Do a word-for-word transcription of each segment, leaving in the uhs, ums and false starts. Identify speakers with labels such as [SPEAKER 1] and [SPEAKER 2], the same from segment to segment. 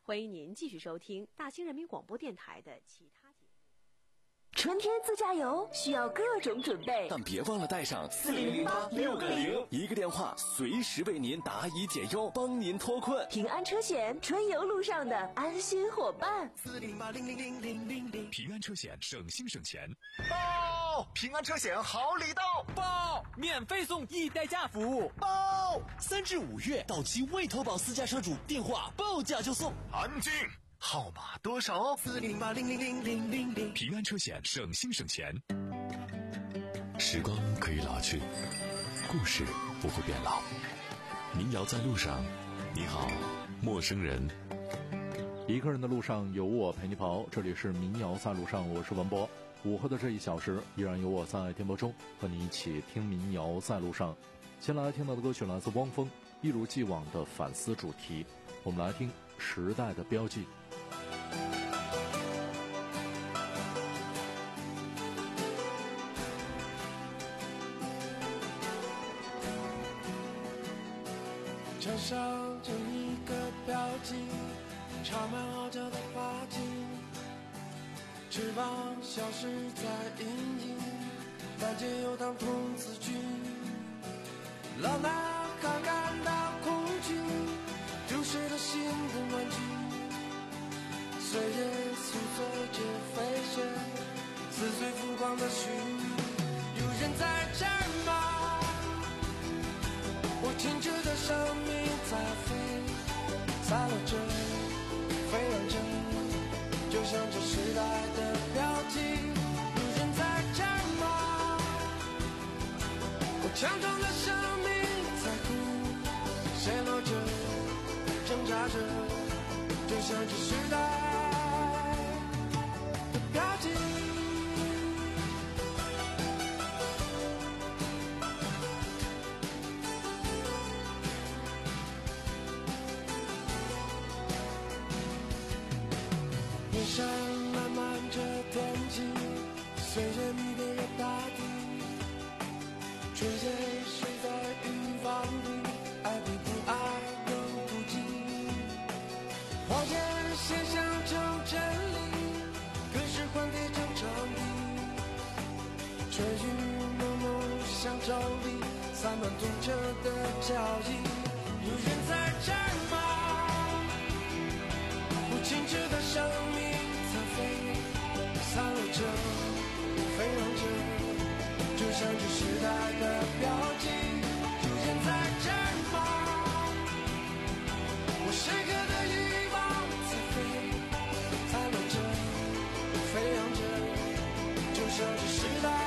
[SPEAKER 1] 欢迎您继续收听大兴人民广播电台的其他节目。
[SPEAKER 2] 春天自驾游需要各种准备，
[SPEAKER 3] 但别忘了带上
[SPEAKER 4] 四零零八六个零，
[SPEAKER 3] 一个电话随时为您答疑解忧，帮您脱困。
[SPEAKER 2] 平安车险，春游路上的安心伙伴。
[SPEAKER 4] 四零八零零零零零零，
[SPEAKER 5] 平安车险，省心省钱。
[SPEAKER 6] 报！平安车险好礼到！
[SPEAKER 7] 报！免费送一代驾服！
[SPEAKER 6] 报！三至五月到期未投保私家车主电话报价就送。
[SPEAKER 4] 安静。号码多少？四零八零零零零零零。
[SPEAKER 5] 平安车险，省心省钱。时光可以老去，故事不会变老。民谣在路上，你好，陌生人。
[SPEAKER 8] 一个人的路上有我陪你跑，这里是民谣在路上，我是文博。午后的这一小时，依然有我在电波中和你一起听民谣在路上。先来听到的歌曲来自汪峰，一如既往的反思主题，我们来听时代的标记。
[SPEAKER 9] 墙上就一个标记，插满傲娇的花茎，翅膀消失在阴影，凡间游荡童子军。老男孩感到恐惧，丢失了心的玩具，岁月诉说着飞雪，撕碎浮光的絮。有人在这儿吗？我停止的生命在飞，散落着，飞扬着，就像这时代的标记。有人在这儿吗？我强壮的生命在哭，陷落着，挣扎着，就像这时代的标记。天上漫漫着天际，岁月迷恋着大地，春节睡在云房里，爱比不爱更不及。谎言现象成真理，可是幻变成真理。春雨蒙蒙像周里散漫痛彻的脚印。有人在这儿吗？不静止的生命在飞，散落着，飞扬着，就像这时代的标记。有人在这儿吗？我深刻的欲望在飞，散落着，飞扬着，就像这时代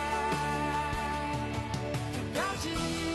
[SPEAKER 9] 的标记。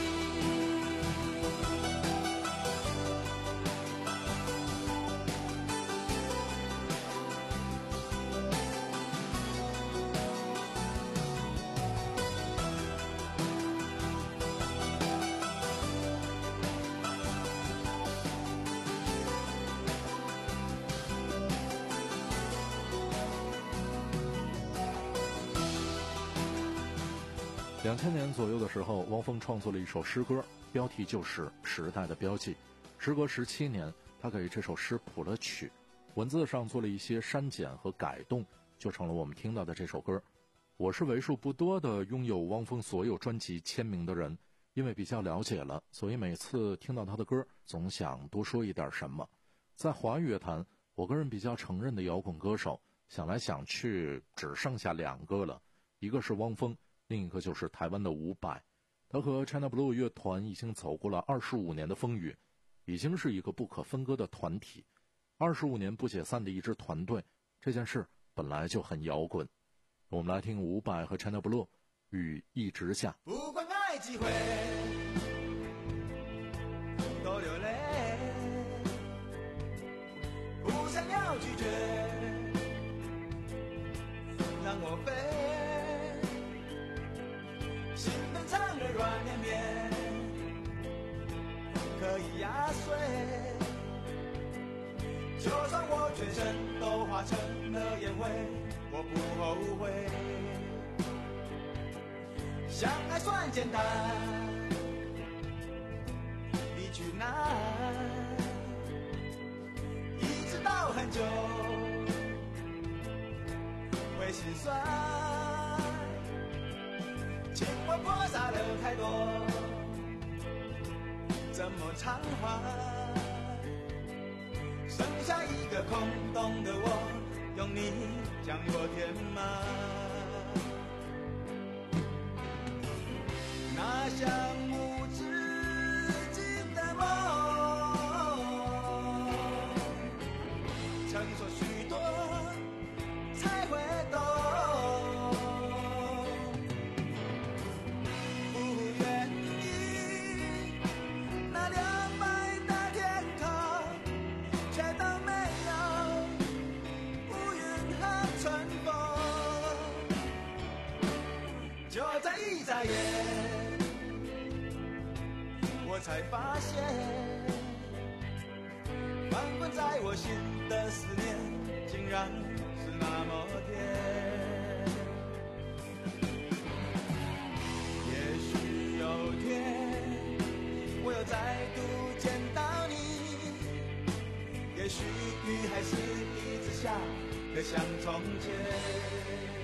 [SPEAKER 8] 两千年左右的时候，汪峰创作了一首诗歌，标题就是《时代的标记》。时隔十七年，他给这首诗谱了曲，文字上做了一些删减和改动，就成了我们听到的这首歌。我是为数不多的拥有汪峰所有专辑签名的人，因为比较了解了，所以每次听到他的歌，总想多说一点什么。在华语乐坛，我个人比较承认的摇滚歌手，想来想去只剩下两个了，一个是汪峰，另一个就是台湾的伍佰。他和 China Blue 乐团已经走过了二十五年的风雨，已经是一个不可分割的团体。二十五年不解散的一支团队，这件事本来就很摇滚。我们来听伍佰和 China Blue 雨一直下。
[SPEAKER 9] 不管爱几回都流泪，不想要拒绝，让我飞，心变成了软绵绵，可以压碎，就算我全身都化成了烟灰，我不后悔。相爱算简单，离去难，一直到很心酸，情我播撒了太多，怎么偿还？剩下一个空洞的我，用你将我填满。那项无止境的梦，承受许多才会懂，不愿意那两白的天空，却都没有乌云和春风。就在一眨眼，我才发现，翻滚在我心的思念，竟然是那么甜。也许有天，我又再度见到你，也许雨还是一直下得像从前。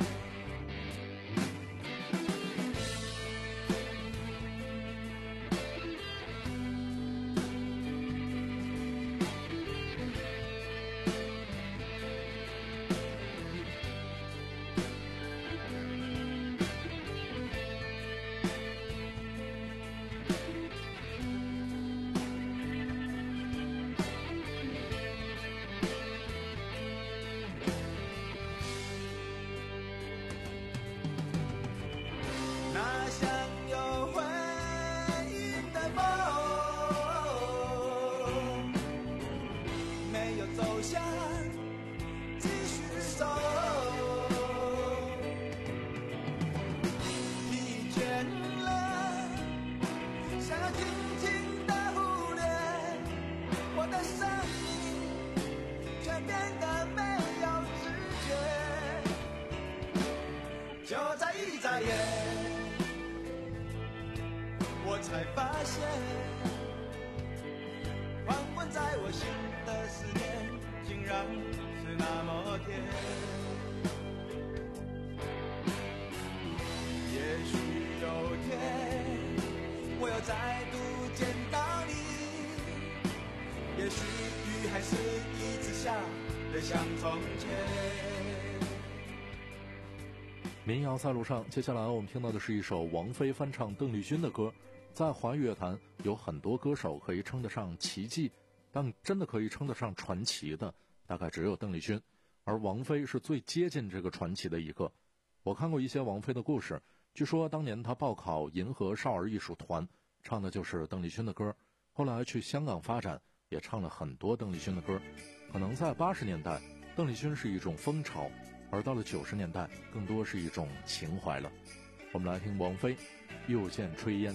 [SPEAKER 9] 那像有回音的梦，没有走向，继续走。疲倦了，想要轻轻地忽略我的生命，却变得没有知觉。就在一眨眼，我才发现，翻滚在我心的思念，竟然是那么甜。也许有天，我又再度见到你，也许雨还是一直下得像从前。
[SPEAKER 8] 民谣在路上，接下来我们听到的是一首王菲翻唱邓丽君的歌。在华语乐坛有很多歌手可以称得上奇迹，但真的可以称得上传奇的大概只有邓丽君，而王菲是最接近这个传奇的一个。我看过一些王菲的故事，据说当年她报考银河少儿艺术团，唱的就是邓丽君的歌，后来去香港发展，也唱了很多邓丽君的歌。可能在八十年代，邓丽君是一种风潮，而到了九十年代，更多是一种情怀了。我们来听王菲《又见炊烟》。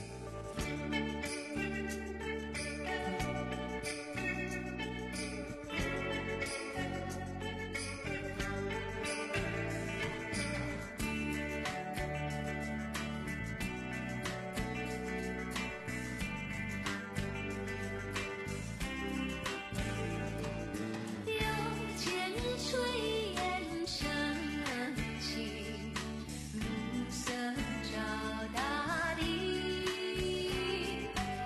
[SPEAKER 10] 暮色照大地。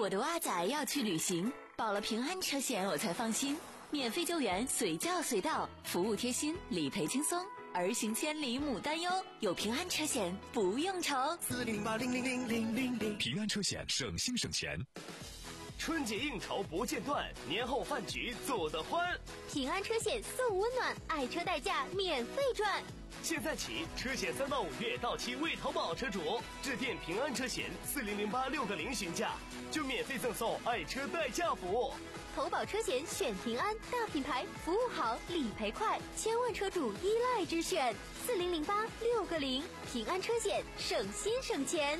[SPEAKER 2] 我的蛙仔要去旅行，保了平安车险我才放心，免费救援，随叫随到，服务贴心，理赔轻松，儿行千里母担忧，有平安车险不用愁。
[SPEAKER 4] 四零零八零零零零零零，
[SPEAKER 5] 平安车险省心省钱。
[SPEAKER 3] 春节应酬不间断，年后饭局做得欢。
[SPEAKER 10] 平安车险送温暖，爱车代驾免费赚。
[SPEAKER 3] 现在起，车险三到五月到期未投保车主，致电平安车险四零零八六个零询价，就免费赠送爱车代驾服务。
[SPEAKER 10] 投保车险选平安，大品牌，服务好，理赔快，千万车主依赖之选。四零零八六个零，平安车险，省心省钱。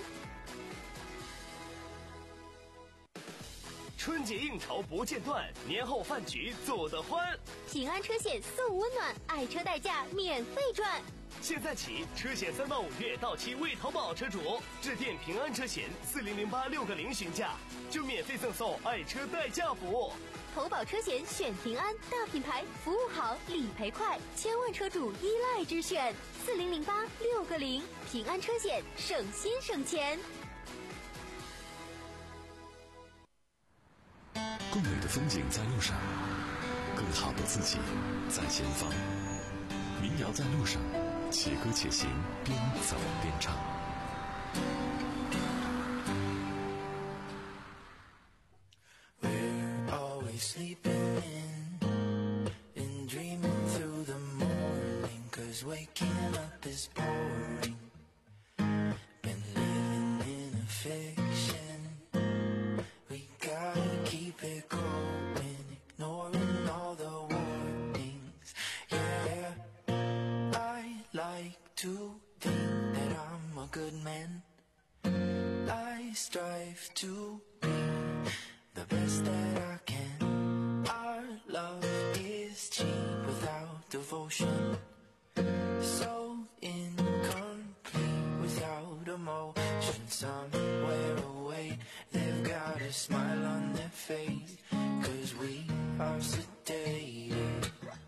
[SPEAKER 3] 春节应酬不间断，年后饭局做得欢。
[SPEAKER 10] 平安车险送温暖，爱车代驾免费赚。
[SPEAKER 3] 现在起，车险三到五月到期未投保车主，致电平安车险四零零八六个零询价，就免费赠送爱车代驾服务。
[SPEAKER 10] 投保车险选平安，大品牌，服务好，理赔快，千万车主依赖之选。四零零八六个零，平安车险，省心省钱。
[SPEAKER 5] 更美的风景在路上，更好的自己在前方。民谣在路上，且歌且行，边走边唱。
[SPEAKER 9] We're always sleeping in and dreaming through the morning, 'cause waking up is boring. Been living in a fiction, we gotta keep it going, ignoring all the warnings. Yeah, I like to think that I'm a good man. I strive to be the best that I can. Our love is cheap without devotion, so incomplete without emotion. Somewhere away they've got a smile on their face, 'cause we are sedated.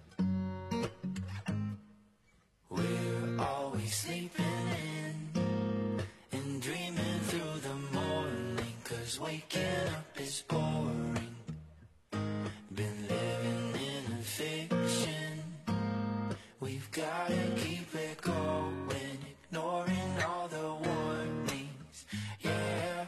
[SPEAKER 9] We're always sleeping in and dreaming through the morning, 'cause waking up is boring. Been living in a fiction, we've gotta keep it going, ignoring all the warnings. Yeah,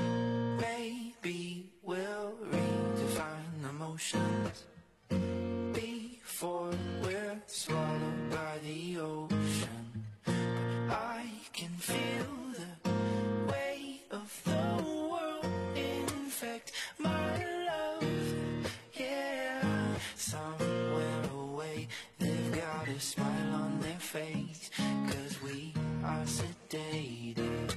[SPEAKER 9] maybe we'll redefine emotions before we're swallowed by the ocean. I can feel the weight of the world infect my love. Yeah, somewhere away they've got a smile on their face, 'cause we are sedated.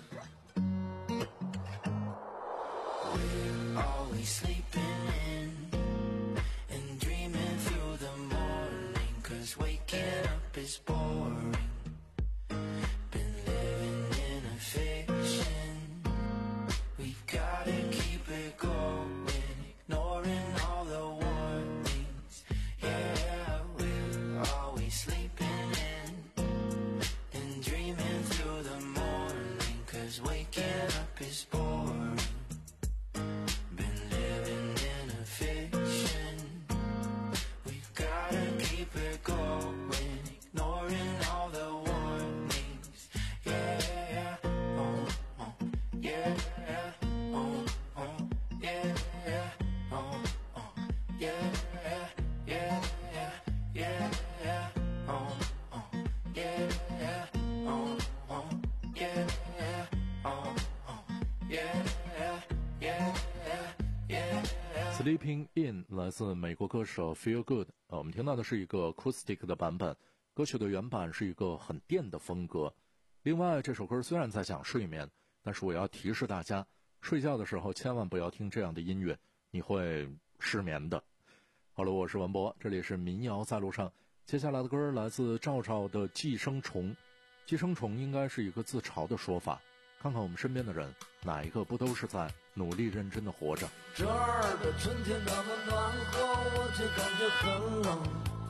[SPEAKER 9] We're always sleeping in and dreaming through the morning, 'cause waking up is boring. Been living in a fiction, we've gotta keep it going, ignoring all the warnings. Yeah, we're always sleeping in and dreaming through the morning, 'cause waking up is boring. Been living in a fiction, we've gotta keep it going, ignoring all the warnings. Yeah, oh, oh, yeah, oh, oh, yeah, oh, oh, yeah, yeah, yeah, oh, oh, yeah, oh, oh, yeah, oh, oh, yeah, yeah, yeah.
[SPEAKER 8] Sleeping In 来自美国歌手 Feel Good， 呃，我们听到的是一个 acoustic 的版本，歌曲的原版是一个很电的风格。另外，这首歌虽然在讲睡眠，但是我要提示大家，睡觉的时候千万不要听这样的音乐，你会失眠的。好了，我是文博，这里是民谣在路上。接下来的歌来自赵赵的《寄生虫》，寄生虫应该是一个自嘲的说法。看看我们身边的人，哪一个不都是在努力认真的活着？
[SPEAKER 11] 这儿的春天那么暖和，我却感觉很冷。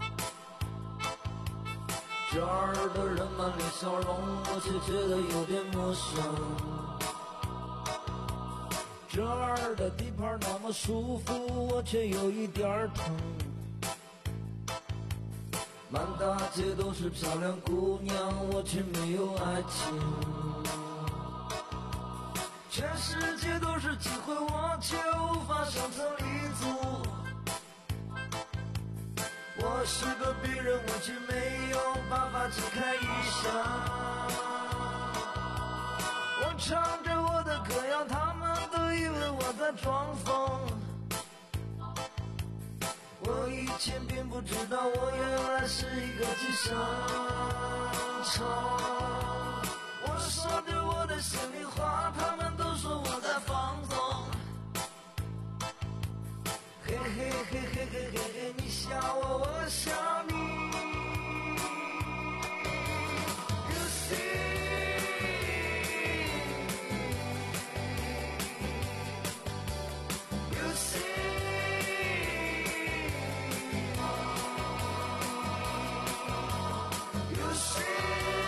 [SPEAKER 11] 这儿的人满脸笑容，我却觉得有点陌生。 这儿的地盘那么舒服，我却有一点儿疼。满大街都是漂亮姑娘，我却没有爱情。全世界都是机会，我却无法上层立足。我是个别人，我却没有办法解开衣裳。我唱着我的歌谣，他们都以为我在装疯。我以前并不知道，我原来是一个寄生虫。我说着我的心里话，他们都说我在放纵。嘿嘿嘿嘿嘿嘿嘿，你笑我，我笑你。You see, you see, you see.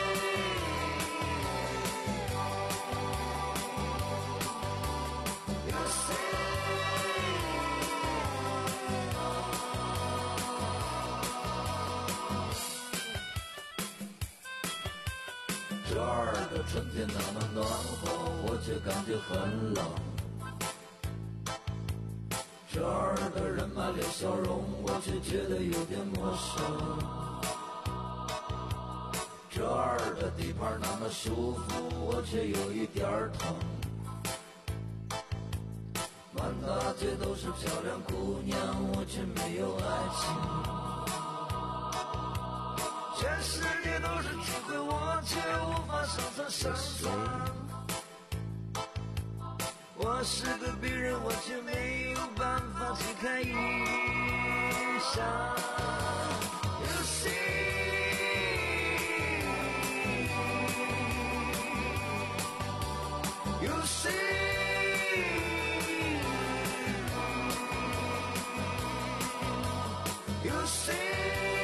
[SPEAKER 11] 这儿的春天那么暖和，我却感觉很冷。这儿的人满脸笑容，我却觉得有点陌生。这儿的地盘那么舒服，我却有一点儿疼。满大街都是漂亮姑娘，我却没有爱情。全世界都是机会，我却无法上层生存。我是个别人，我却没有办法解开衣裳。You see, you see, you see.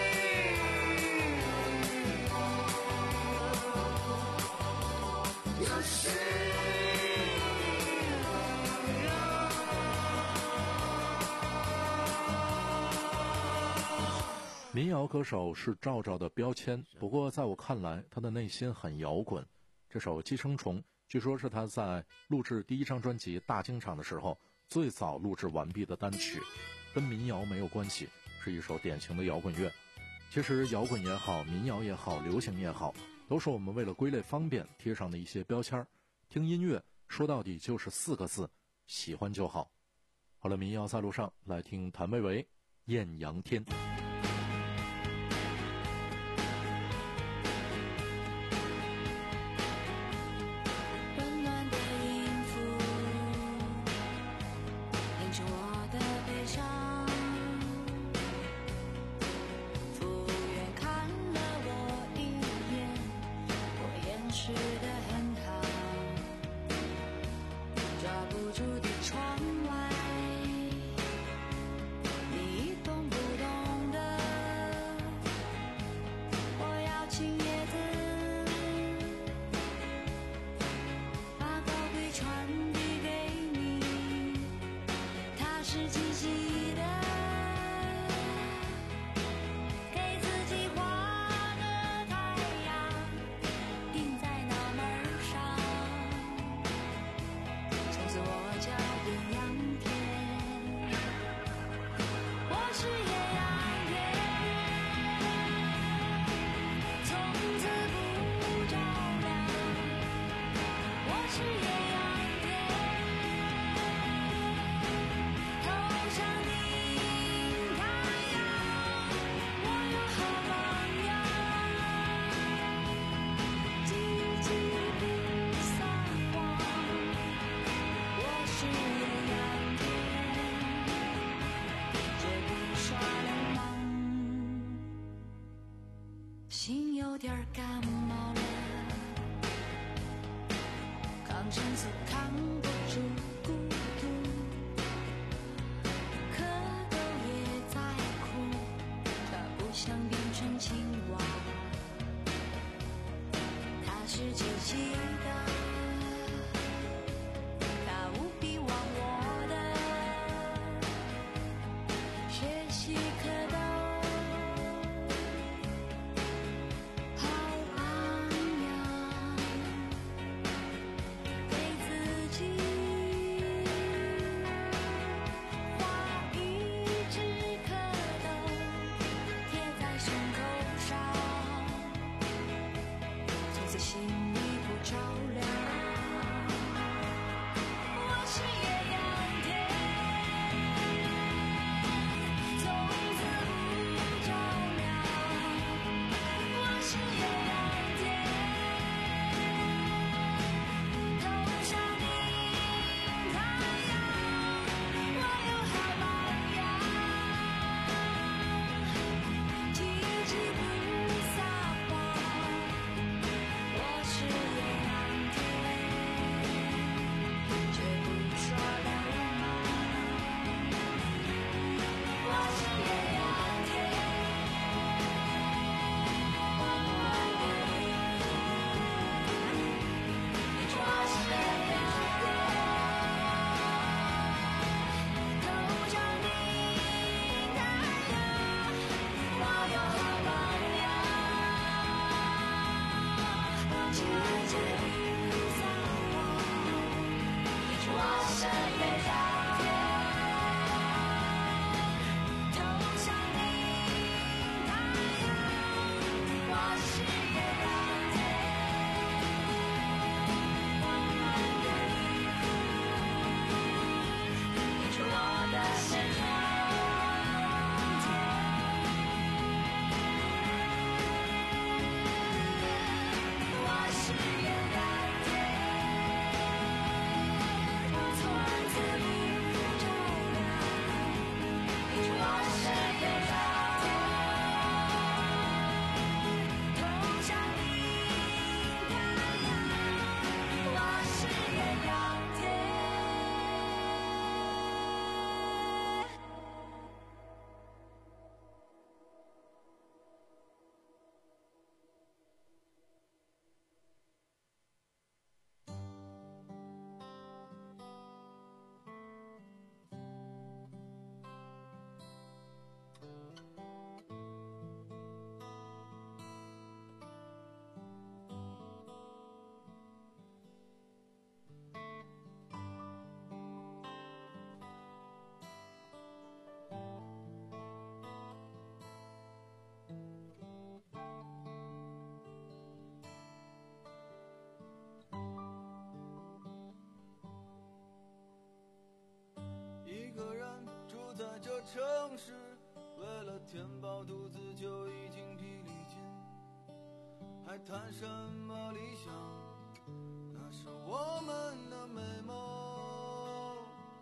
[SPEAKER 8] 民谣歌手是赵赵的标签，不过在我看来，他的内心很摇滚。这首《寄生虫》据说是他在录制第一张专辑《大经场》的时候最早录制完毕的单曲，跟民谣没有关系，是一首典型的摇滚乐。其实摇滚也好，民谣也好，流行也好，都是我们为了归类方便贴上的一些标签。听音乐说到底就是四个字，喜欢就好。好了，民谣在路上，来听谭维维《艳阳天》。
[SPEAKER 12] 心有点感冒了，抗生素扛不住孤独，蝌蚪也在哭，它不想变成青蛙，它是机器的，它无比忘我。
[SPEAKER 9] 当时为了填饱肚子就已经疲力尽，还谈什么理想？那是我们的美梦。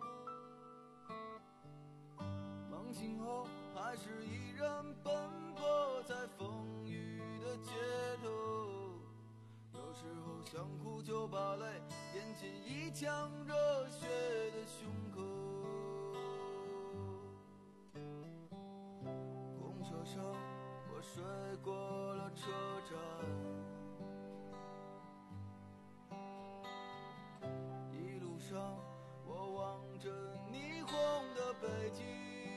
[SPEAKER 9] 梦醒后还是依然奔波在风雨的街头，有时候想哭就把泪咽进一腔热血的胸口。公车上我睡过了车站，一路上我望着霓虹的北京，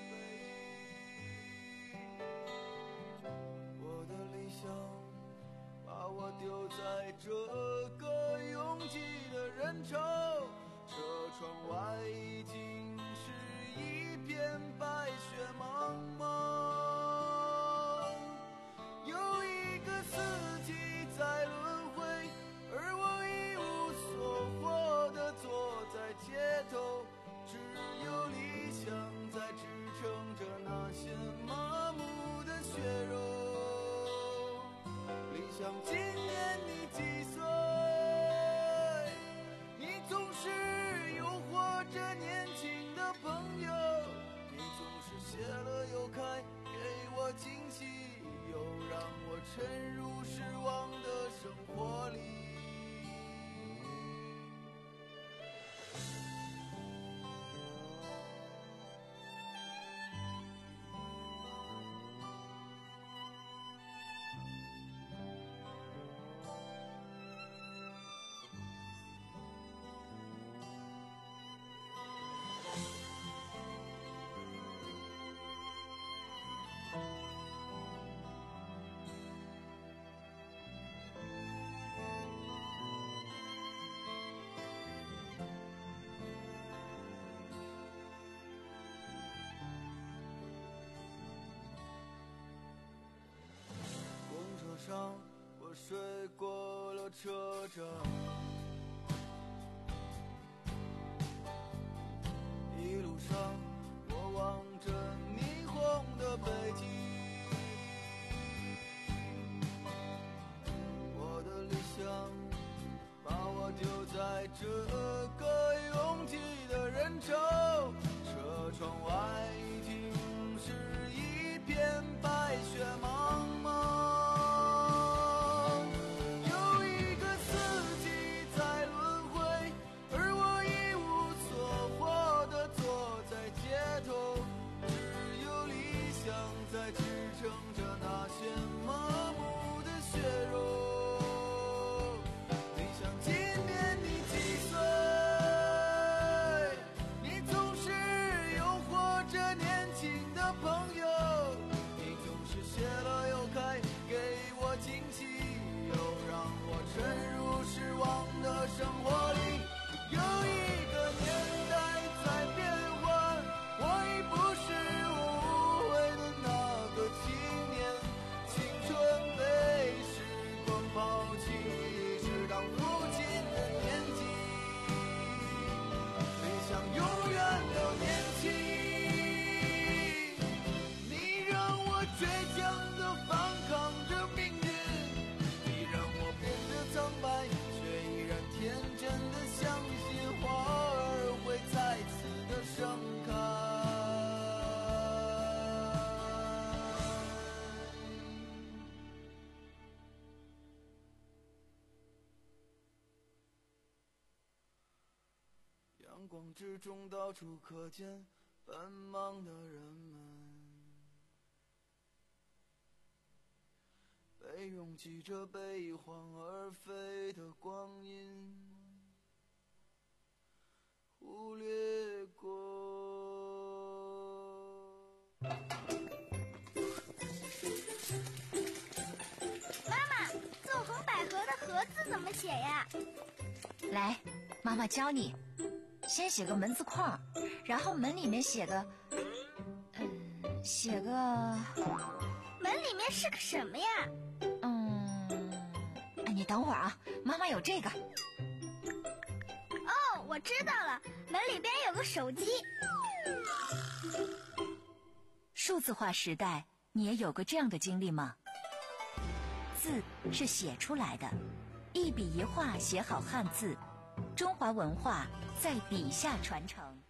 [SPEAKER 9] 我的理想把我丢在这个拥挤的人潮，车窗外已经是一片白雪茫茫。有一个四季在轮回，而我一无所获地坐在街头，只有理想在支撑着那些麻木的血肉。理想今年你几岁？你总是诱惑着年轻的朋友，你总是谢了又开，给我惊喜，又让我沉入失望的生活里。上我睡过了车站，一路上我望着霓虹的北京，我的理想把我丢在这个拥挤的人潮，车窗外已经是一片白雪茫茫。在支撑着那些麻木的血肉。你想今年你几岁？你总是诱惑着年轻的朋友，你总是谢了又开，给我惊喜，又让我沉入失望的生活里。有一个年代在变换，我已不是无悔的那个青年，青春被时光抛弃，是当父亲的年纪，理想永远都年轻。你让我倔强地反抗着命运，你让我变得苍白，却依然天真地相信花儿会再次的盛开。阳光之中到处可见奔忙的人们，被拥挤着被一晃而飞的光阴忽略过。
[SPEAKER 13] 妈妈，纵横捭阖的阖字怎么写呀？
[SPEAKER 14] 来，妈妈教你。先写个门字框，然后门里面写个，嗯，写个。
[SPEAKER 13] 门里面是个什么呀？
[SPEAKER 14] 嗯，哎，你等会儿啊，妈妈有这个。
[SPEAKER 13] 哦，我知道了，门里边有个手机。
[SPEAKER 14] 数字化时代，你也有过这样的经历吗？字是写出来的，一笔一画写好汉字，中华文化在笔下传承。